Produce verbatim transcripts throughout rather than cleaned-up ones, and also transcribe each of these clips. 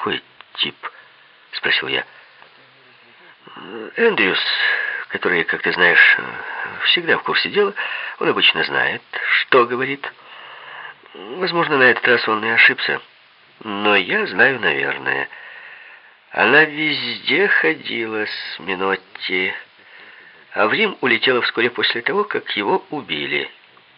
«Какой тип?» — спросил я. «Эндрюс, который, как ты знаешь, всегда в курсе дела, он обычно знает, что говорит. Возможно, на этот раз он и ошибся. Но я знаю, наверное. Она везде ходила с Минотти, а в Рим улетела вскоре после того, как его убили.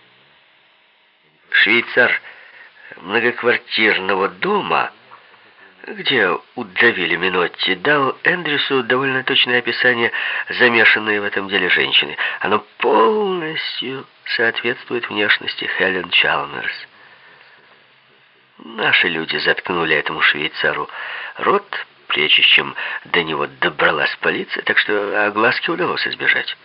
Швейцар многоквартирного дома, где удавили Минотти, дал Эндрюсу довольно точное описание замешанной в этом деле женщины. Оно полностью соответствует внешности Хелен Чалмерс. Наши люди заткнули этому швейцару рот, прежде чем до него добралась полиция, так что огласки удалось избежать.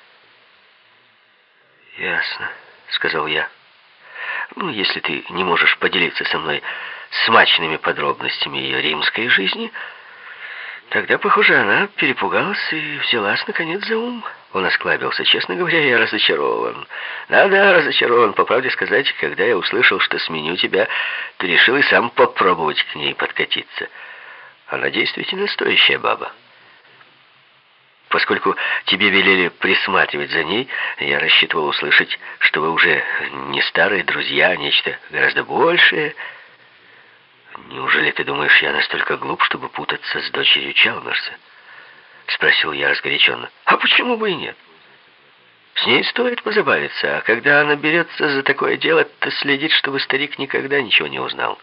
«Ясно», — сказал я. «Ну, если ты не можешь поделиться со мной смачными подробностями ее римской жизни, тогда, похоже, она перепугалась и взялась, наконец, за ум». Он осклабился. «Честно говоря, я разочарован. Да-да, разочарован. По правде сказать, когда я услышал, что сменю тебя, ты решил и сам попробовать к ней подкатиться. Она действительно стоящая баба. Поскольку тебе велели присматривать за ней, я рассчитывал услышать, что вы уже не старые друзья, а нечто гораздо большее. Неужели ты думаешь, я настолько глуп, чтобы путаться с дочерью Чалмерса?» — спросил я разгоряченно. «А почему бы и нет? С ней стоит позабавиться, а когда она берется за такое дело, то следит, чтобы старик никогда ничего не узнал.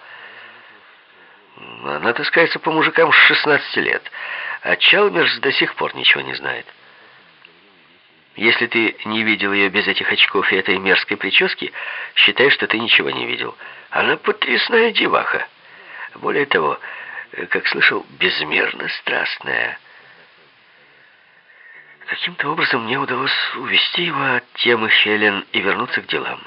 Она таскается по мужикам с шестнадцати лет, а Чалмерс до сих пор ничего не знает. Если ты не видел ее без этих очков и этой мерзкой прически, считай, что ты ничего не видел. Она потрясная деваха. Более того, как слышал, безмерно страстная. Каким-то образом мне удалось увести его от темы Хелен и вернуться к делам.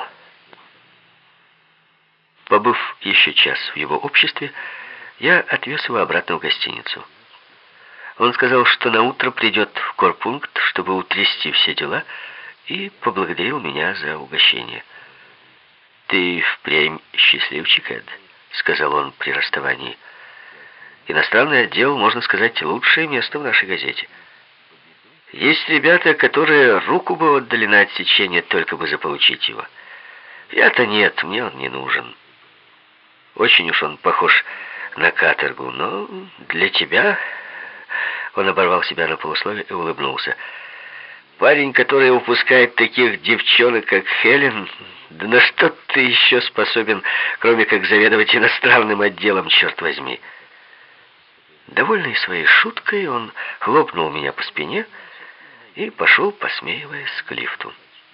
Побыв еще час в его обществе, я отвез его обратно в гостиницу. Он сказал, что наутро придет в корпункт, чтобы утрясти все дела, и поблагодарил меня за угощение. «Ты впрямь счастливчик, Эд», — сказал он при расставании. «Иностранный отдел, можно сказать, лучшее место в нашей газете. Есть ребята, которые руку бы отдали на отсечение, только бы заполучить его. Я-то нет, мне он не нужен. Очень уж он похож на каторгу, но для тебя...» Он оборвал себя на полусловие и улыбнулся. «Парень, который упускает таких девчонок, как Хелен, да на что ты еще способен, кроме как заведовать иностранным отделом, черт возьми?» Довольный своей шуткой, он хлопнул меня по спине и пошел, посмеиваясь, к лифту.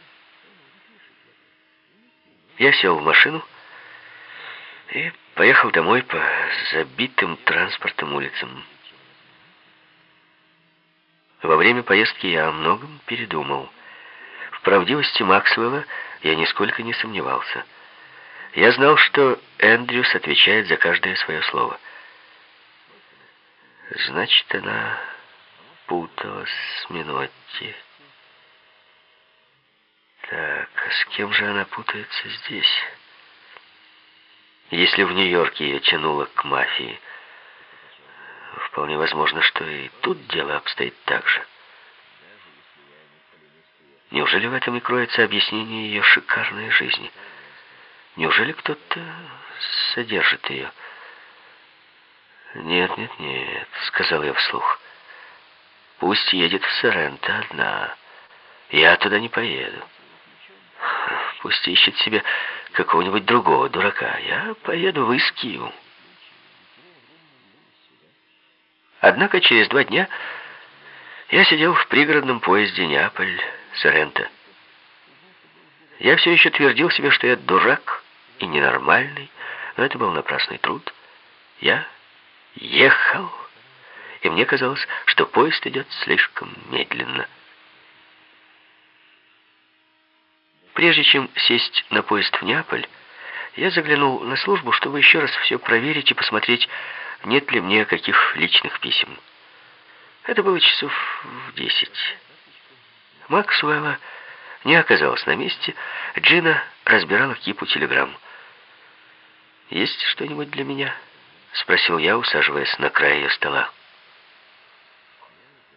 Я сел в машину и поехал домой по забитым транспортом улицам. Во время поездки я о многом передумал. В правдивости Максвелла я нисколько не сомневался. Я знал, что Эндрюс отвечает за каждое свое слово. Значит, она путалась с Минотти. Так, а с кем же она путается здесь? Если в Нью-Йорке ее тянуло к мафии, вполне возможно, что и тут дело обстоит так же. Неужели в этом и кроется объяснение ее шикарной жизни? Неужели кто-то содержит ее? «Нет, нет, нет», — сказал я вслух. «Пусть едет в Соренто одна. Я туда не поеду. Пусть ищет себе какого-нибудь другого дурака. Я поеду в Искью». Однако через два дня я сидел в пригородном поезде Неаполь-Соренто. Я все еще твердил себе, что я дурак и ненормальный, но это был напрасный труд. Я ехал, и мне казалось, что поезд идет слишком медленно. Прежде чем сесть на поезд в Неаполь, я заглянул на службу, чтобы еще раз все проверить и посмотреть, нет ли мне каких личных писем. Это было часов в десять. Максвелла не оказалась на месте. Джина разбирала кипу телеграмм. «Есть что-нибудь для меня?» — спросил я, усаживаясь на край ее стола.